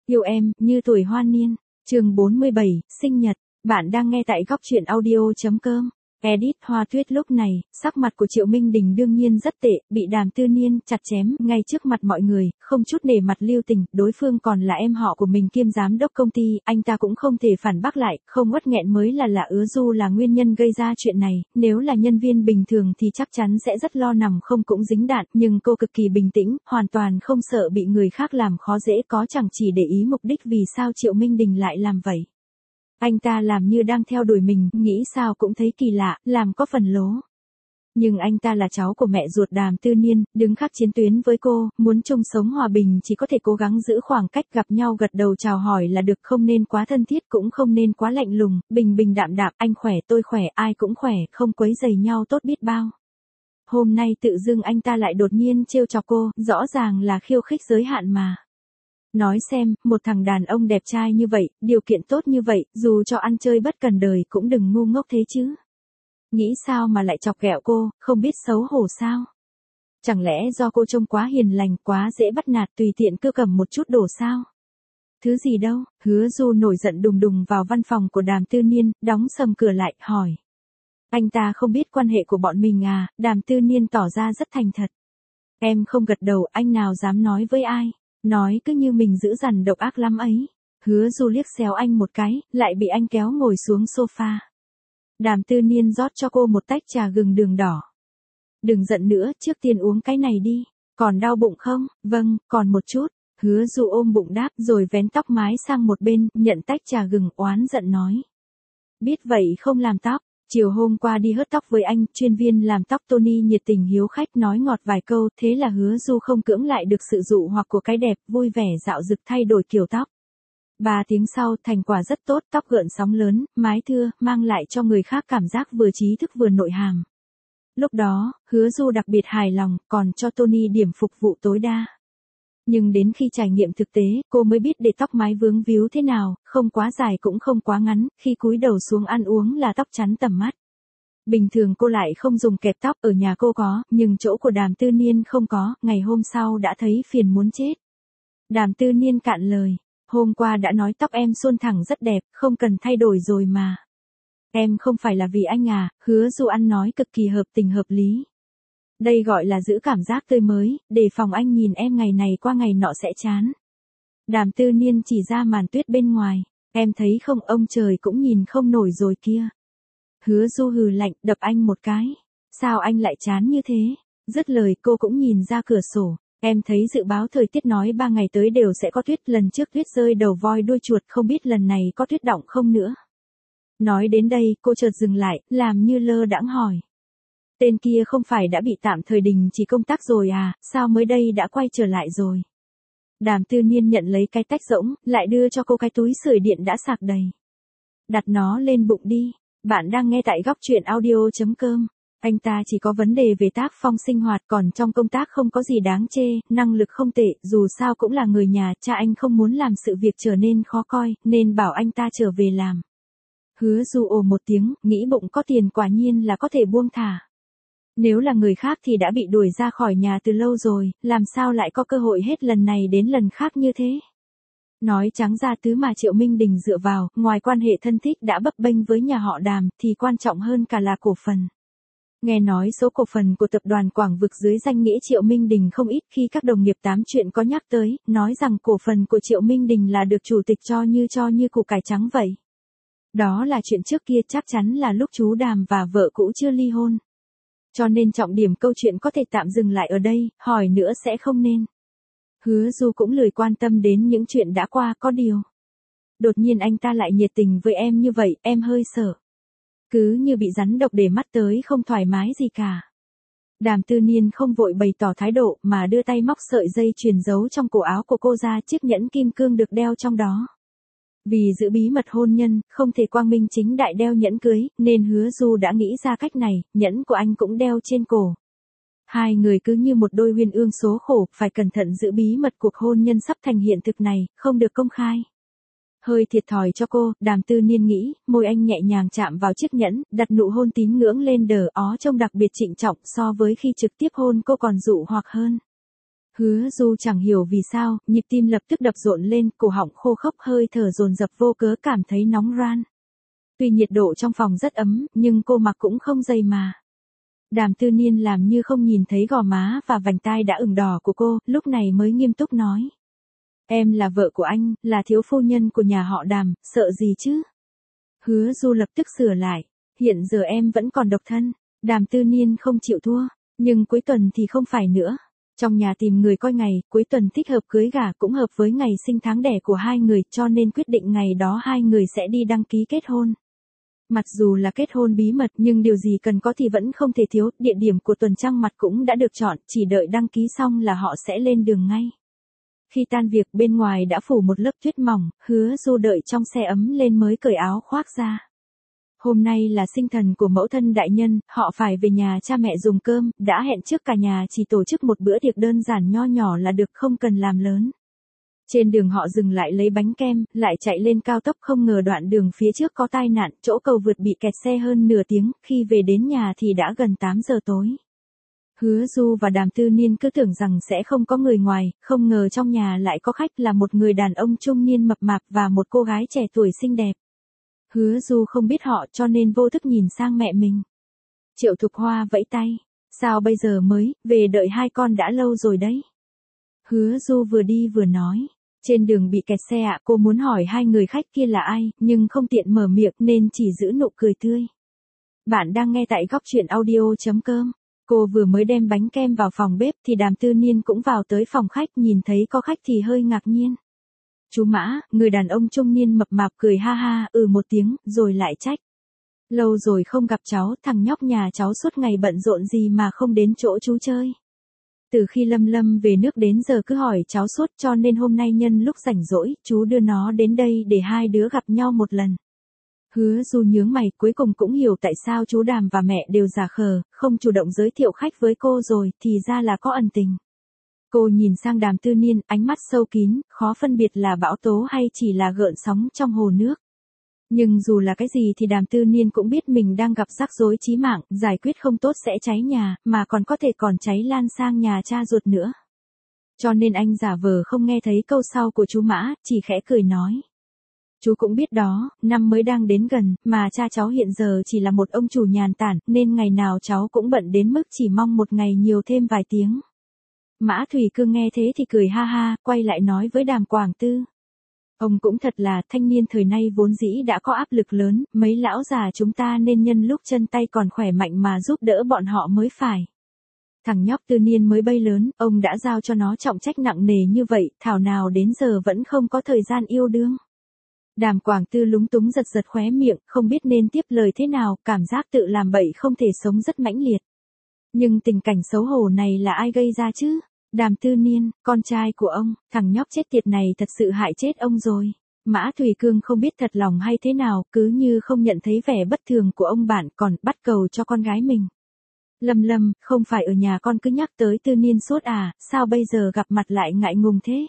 Yêu em, như tuổi hoa niên. Chương 47, sinh nhật. Bạn đang nghe tại góc truyện audio.com. Edit Hoa Tuyết lúc này, sắc mặt của Triệu Minh Đình đương nhiên rất tệ, bị Đàm Tư Niên chặt chém ngay trước mặt mọi người, không chút nể mặt lưu tình, đối phương còn là em họ của mình kiêm giám đốc công ty, anh ta cũng không thể phản bác lại, không uất nghẹn mới là Ứa Du là nguyên nhân gây ra chuyện này, nếu là nhân viên bình thường thì chắc chắn sẽ rất lo nằm không cũng dính đạn, nhưng cô cực kỳ bình tĩnh, hoàn toàn không sợ bị người khác làm khó dễ, có chẳng chỉ để ý mục đích vì sao Triệu Minh Đình lại làm vậy. Anh ta làm như đang theo đuổi mình, nghĩ sao cũng thấy kỳ lạ, làm có phần lố. Nhưng anh ta là cháu của mẹ ruột Đàm Tư Niên, đứng khác chiến tuyến với cô, muốn chung sống hòa bình chỉ có thể cố gắng giữ khoảng cách, gặp nhau gật đầu chào hỏi là được, không nên quá thân thiết cũng không nên quá lạnh lùng, bình bình đạm đạm, anh khỏe tôi khỏe, ai cũng khỏe, không quấy rầy nhau tốt biết bao. Hôm nay tự dưng anh ta lại đột nhiên trêu chọc cô, rõ ràng là khiêu khích giới hạn mà. Nói xem, một thằng đàn ông đẹp trai như vậy, điều kiện tốt như vậy, dù cho ăn chơi bất cần đời cũng đừng ngu ngốc thế chứ. Nghĩ sao mà lại chọc ghẹo cô, không biết xấu hổ sao? Chẳng lẽ do cô trông quá hiền lành, quá dễ bắt nạt, tùy tiện cứ cầm một chút đổ sao? Thứ gì đâu, Hứa Du nổi giận đùng đùng vào văn phòng của Đàm Tư Niên, đóng sầm cửa lại, hỏi. Anh ta không biết quan hệ của bọn mình à? Đàm Tư Niên tỏ ra rất thành thật. Em không gật đầu, anh nào dám nói với ai? Nói cứ như mình dữ dằn độc ác lắm ấy. Hứa Du liếc xéo anh một cái, lại bị anh kéo ngồi xuống sofa. Đàm Tư Niên rót cho cô một tách trà gừng đường đỏ. Đừng giận nữa, trước tiên uống cái này đi. Còn đau bụng không? Vâng, còn một chút. Hứa Du ôm bụng đáp rồi vén tóc mái sang một bên, nhận tách trà gừng, oán giận nói. Biết vậy không làm tóc. Chiều hôm qua đi hớt tóc với anh, chuyên viên làm tóc Tony nhiệt tình hiếu khách nói ngọt vài câu, thế là Hứa Du không cưỡng lại được sự dụ hoặc của cái đẹp, vui vẻ dạo dực thay đổi kiểu tóc. 3 tiếng sau, thành quả rất tốt, tóc gợn sóng lớn, mái thưa, mang lại cho người khác cảm giác vừa trí thức vừa nội hàm. Lúc đó, Hứa Du đặc biệt hài lòng, còn cho Tony điểm phục vụ tối đa. Nhưng đến khi trải nghiệm thực tế, cô mới biết để tóc mái vướng víu thế nào, không quá dài cũng không quá ngắn, khi cúi đầu xuống ăn uống là tóc chắn tầm mắt. Bình thường cô lại không dùng kẹp tóc, ở nhà cô có, nhưng chỗ của Đàm Tư Niên không có, ngày hôm sau đã thấy phiền muốn chết. Đàm Tư Niên cạn lời, hôm qua đã nói tóc em suôn thẳng rất đẹp, không cần thay đổi rồi mà. Em không phải là vì anh à? Hứa Du ăn nói cực kỳ hợp tình hợp lý. Đây gọi là giữ cảm giác tươi mới, để phòng anh nhìn em ngày này qua ngày nọ sẽ chán. Đàm Tư Niên chỉ ra màn tuyết bên ngoài, em thấy không, ông trời cũng nhìn không nổi rồi kia. Hứa Du hừ lạnh, đập anh một cái. Sao anh lại chán như thế? Dứt lời cô cũng nhìn ra cửa sổ, em thấy dự báo thời tiết nói 3 ngày tới đều sẽ có tuyết, lần trước tuyết rơi đầu voi đuôi chuột, không biết lần này có tuyết đọng không nữa. Nói đến đây, cô chợt dừng lại, làm như lơ đãng hỏi. Tên kia không phải đã bị tạm thời đình chỉ công tác rồi à, sao mới đây đã quay trở lại rồi? Đàm Tư Niên nhận lấy cái tách rỗng, lại đưa cho cô cái túi sưởi điện đã sạc đầy. Đặt nó lên bụng đi, bạn đang nghe tại góc truyện audio.com. Anh ta chỉ có vấn đề về tác phong sinh hoạt, còn trong công tác không có gì đáng chê, năng lực không tệ, dù sao cũng là người nhà, cha anh không muốn làm sự việc trở nên khó coi, nên bảo anh ta trở về làm. Hứa Du ồ một tiếng, nghĩ bụng có tiền quả nhiên là có thể buông thả. Nếu là người khác thì đã bị đuổi ra khỏi nhà từ lâu rồi, làm sao lại có cơ hội hết lần này đến lần khác như thế? Nói trắng ra thứ mà Triệu Minh Đình dựa vào, ngoài quan hệ thân thích đã bấp bênh với nhà họ Đàm, thì quan trọng hơn cả là cổ phần. Nghe nói số cổ phần của tập đoàn Quảng Vực dưới danh nghĩa Triệu Minh Đình không ít, khi các đồng nghiệp tám chuyện có nhắc tới, nói rằng cổ phần của Triệu Minh Đình là được chủ tịch cho như củ cải trắng vậy. Đó là chuyện trước kia, chắc chắn là lúc chú Đàm và vợ cũ chưa ly hôn. Cho nên trọng điểm câu chuyện có thể tạm dừng lại ở đây, hỏi nữa sẽ không nên. Hứa Du cũng lười quan tâm đến những chuyện đã qua, có điều. Đột nhiên anh ta lại nhiệt tình với em như vậy, em hơi sợ. Cứ như bị rắn độc để mắt tới, không thoải mái gì cả. Đàm Tư Niên không vội bày tỏ thái độ, mà đưa tay móc sợi dây chuyền giấu trong cổ áo của cô ra, chiếc nhẫn kim cương được đeo trong đó. Vì giữ bí mật hôn nhân, không thể quang minh chính đại đeo nhẫn cưới, nên Hứa Du đã nghĩ ra cách này, nhẫn của anh cũng đeo trên cổ. Hai người cứ như một đôi huyên ương số khổ, phải cẩn thận giữ bí mật cuộc hôn nhân sắp thành hiện thực này, không được công khai. Hơi thiệt thòi cho cô, Đàm Tư Niên nghĩ, môi anh nhẹ nhàng chạm vào chiếc nhẫn, đặt nụ hôn tín ngưỡng lên đờ ó trông đặc biệt trịnh trọng, so với khi trực tiếp hôn cô còn dụ hoặc hơn. Hứa Du chẳng hiểu vì sao, nhịp tim lập tức đập rộn lên, cổ họng khô khốc, hơi thở dồn dập vô cớ cảm thấy nóng ran. Tuy nhiệt độ trong phòng rất ấm, nhưng cô mặc cũng không dày mà. Đàm Tư Niên làm như không nhìn thấy gò má và vành tai đã ửng đỏ của cô, lúc này mới nghiêm túc nói. Em là vợ của anh, là thiếu phu nhân của nhà họ Đàm, sợ gì chứ? Hứa Du lập tức sửa lại. Hiện giờ em vẫn còn độc thân. Đàm Tư Niên không chịu thua. Nhưng cuối tuần thì không phải nữa. Trong nhà tìm người coi ngày, cuối tuần thích hợp cưới gả cũng hợp với ngày sinh tháng đẻ của hai người, cho nên quyết định ngày đó hai người sẽ đi đăng ký kết hôn. Mặc dù là kết hôn bí mật nhưng điều gì cần có thì vẫn không thể thiếu, địa điểm của tuần trăng mật cũng đã được chọn, chỉ đợi đăng ký xong là họ sẽ lên đường ngay. Khi tan việc bên ngoài đã phủ một lớp tuyết mỏng, Hứa Du đợi trong xe ấm lên mới cởi áo khoác ra. Hôm nay là sinh thần của mẫu thân đại nhân, họ phải về nhà cha mẹ dùng cơm, đã hẹn trước cả nhà chỉ tổ chức một bữa tiệc đơn giản nho nhỏ là được, không cần làm lớn. Trên đường họ dừng lại lấy bánh kem, lại chạy lên cao tốc, không ngờ đoạn đường phía trước có tai nạn, chỗ cầu vượt bị kẹt xe hơn nửa tiếng, khi về đến nhà thì đã gần 8 giờ tối. Hứa Du và Đàm Tư Niên cứ tưởng rằng sẽ không có người ngoài, không ngờ trong nhà lại có khách, là một người đàn ông trung niên mập mạp và một cô gái trẻ tuổi xinh đẹp. Hứa Du không biết họ cho nên vô thức nhìn sang mẹ mình. Triệu Thục Hoa vẫy tay. Sao bây giờ mới, về đợi hai con đã lâu rồi đấy. Hứa Du vừa đi vừa nói. Trên đường bị kẹt xe ạ, cô muốn hỏi hai người khách kia là ai, nhưng không tiện mở miệng nên chỉ giữ nụ cười tươi. Bạn đang nghe tại góc truyện audio.com. Cô vừa mới đem bánh kem vào phòng bếp thì Đàm Tư Niên cũng vào tới phòng khách, nhìn thấy có khách thì hơi ngạc nhiên. Chú Mã, người đàn ông trung niên mập mạp cười ha ha, một tiếng, rồi lại trách. Lâu rồi không gặp cháu, thằng nhóc nhà cháu suốt ngày bận rộn gì mà không đến chỗ chú chơi. Từ khi Lâm Lâm về nước đến giờ cứ hỏi cháu suốt, cho nên hôm nay nhân lúc rảnh rỗi, chú đưa nó đến đây để hai đứa gặp nhau một lần. Hứa Du nhướng mày, cuối cùng cũng hiểu tại sao chú Đàm và mẹ đều giả khờ, không chủ động giới thiệu khách với cô rồi, thì ra là có ẩn tình. Cô nhìn sang Đàm Tư Niên, ánh mắt sâu kín, khó phân biệt là bão tố hay chỉ là gợn sóng trong hồ nước. Nhưng dù là cái gì thì Đàm Tư Niên cũng biết mình đang gặp rắc rối chí mạng, giải quyết không tốt sẽ cháy nhà, mà còn có thể còn cháy lan sang nhà cha ruột nữa. Cho nên anh giả vờ không nghe thấy câu sau của chú Mã, chỉ khẽ cười nói. Chú cũng biết đó, năm mới đang đến gần, mà cha cháu hiện giờ chỉ là một ông chủ nhàn tản, nên ngày nào cháu cũng bận đến mức chỉ mong một ngày nhiều thêm vài tiếng. Mã Thủy Cương nghe thế thì cười ha ha, quay lại nói với Đàm Quảng Tư. Ông cũng thật là, thanh niên thời nay vốn dĩ đã có áp lực lớn, mấy lão già chúng ta nên nhân lúc chân tay còn khỏe mạnh mà giúp đỡ bọn họ mới phải. Thằng nhóc Tư Niên mới bay lớn, ông đã giao cho nó trọng trách nặng nề như vậy, thảo nào đến giờ vẫn không có thời gian yêu đương. Đàm Quảng Tư lúng túng giật giật khóe miệng, không biết nên tiếp lời thế nào, cảm giác tự làm bậy không thể sống rất mãnh liệt. Nhưng tình cảnh xấu hổ này là ai gây ra chứ? Đàm Tư Niên, con trai của ông, thằng nhóc chết tiệt này thật sự hại chết ông rồi. Mã Thủy Cương không biết thật lòng hay thế nào, cứ như không nhận thấy vẻ bất thường của ông bạn, còn bắt cầu cho con gái mình. Lâm Lâm, không phải ở nhà con cứ nhắc tới Tư Niên suốt à, sao bây giờ gặp mặt lại ngại ngùng thế?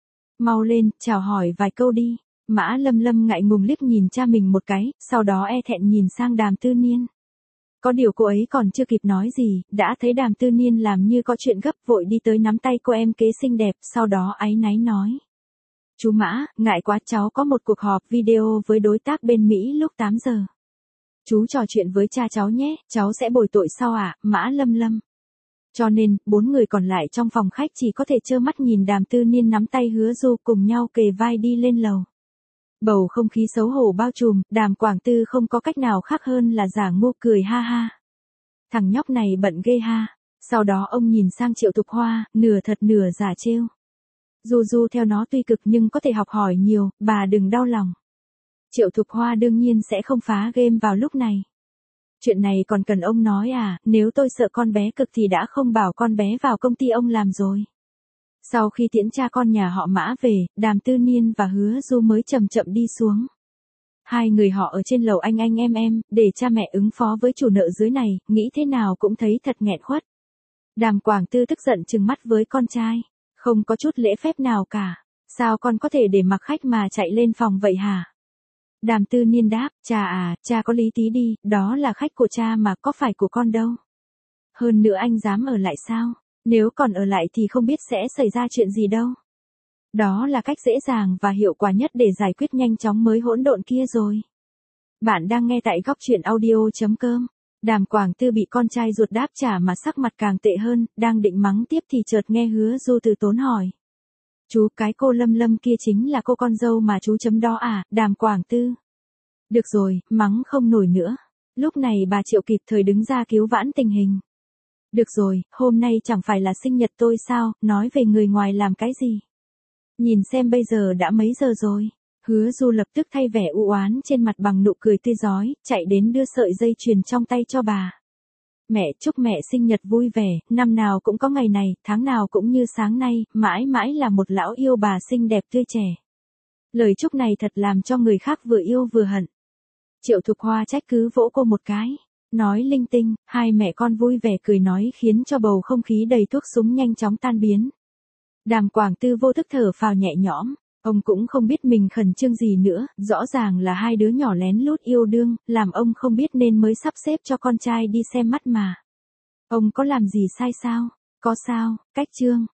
Mau lên, chào hỏi vài câu đi. Mã Lâm Lâm ngại ngùng liếc nhìn cha mình một cái, sau đó e thẹn nhìn sang Đàm Tư Niên. Có điều cô ấy còn chưa kịp nói gì, đã thấy Đàm Tư Niên làm như có chuyện gấp, vội đi tới nắm tay cô em kế xinh đẹp, sau đó áy náy nói. Chú Mã, ngại quá, cháu có một cuộc họp video với đối tác bên Mỹ lúc 8 giờ. Chú trò chuyện với cha cháu nhé, cháu sẽ bồi tội sau ạ, Mã Lâm Lâm. Cho nên, 4 người còn lại trong phòng khách chỉ có thể trơ mắt nhìn Đàm Tư Niên nắm tay Hứa Du cùng nhau kề vai đi lên lầu. Bầu không khí xấu hổ bao trùm, Đàm Quảng Tư không có cách nào khác hơn là giả ngu cười ha ha. Thằng nhóc này bận ghê ha. Sau đó ông nhìn sang Triệu Thục Hoa, nửa thật nửa giả trêu. Du theo nó tuy cực nhưng có thể học hỏi nhiều, bà đừng đau lòng. Triệu Thục Hoa đương nhiên sẽ không phá game vào lúc này. Chuyện này còn cần ông nói à, nếu tôi sợ con bé cực thì đã không bảo con bé vào công ty ông làm rồi. Sau khi tiễn cha con nhà họ Mã về, Đàm Tư Niên và Hứa Du mới chậm chậm đi xuống. Hai người họ ở trên lầu anh em, để cha mẹ ứng phó với chủ nợ dưới này, nghĩ thế nào cũng thấy thật nghẹn khuất. Đàm Quảng Tư tức giận trừng mắt với con trai. Không có chút lễ phép nào cả. Sao con có thể để mặc khách mà chạy lên phòng vậy hả? Đàm Tư Niên đáp, cha có lý tí đi, đó là khách của cha mà có phải của con đâu. Hơn nữa anh dám ở lại sao? Nếu còn ở lại thì không biết sẽ xảy ra chuyện gì đâu. Đó là cách dễ dàng và hiệu quả nhất để giải quyết nhanh chóng mới hỗn độn kia rồi. Bạn đang nghe tại góc chuyện audio.com. Đàm Quảng Tư bị con trai ruột đáp trả mà sắc mặt càng tệ hơn, đang định mắng tiếp thì chợt nghe Hứa Du từ tốn hỏi. Chú, cái cô Lâm Lâm kia chính là cô con dâu mà chú chấm đó à, Đàm Quảng Tư. Được rồi, mắng không nổi nữa. Lúc này bà Triệu kịp thời đứng ra cứu vãn tình hình. Được rồi, hôm nay chẳng phải là sinh nhật tôi sao, nói về người ngoài làm cái gì. Nhìn xem bây giờ đã mấy giờ rồi. Hứa Du lập tức thay vẻ u oán trên mặt bằng nụ cười tươi rói, chạy đến đưa sợi dây chuyền trong tay cho bà. Mẹ, chúc mẹ sinh nhật vui vẻ, năm nào cũng có ngày này, tháng nào cũng như sáng nay, mãi mãi là một lão yêu bà xinh đẹp tươi trẻ. Lời chúc này thật làm cho người khác vừa yêu vừa hận. Triệu Thục Hoa trách cứ vỗ cô một cái. Nói linh tinh, hai mẹ con vui vẻ cười nói khiến cho bầu không khí đầy thuốc súng nhanh chóng tan biến. Đàm Quảng Tư vô thức thở phào nhẹ nhõm. Ông cũng không biết mình khẩn trương gì nữa, rõ ràng là hai đứa nhỏ lén lút yêu đương, làm ông không biết nên mới sắp xếp cho con trai đi xem mắt mà. Ông có làm gì sai sao? Có sao, cách chương.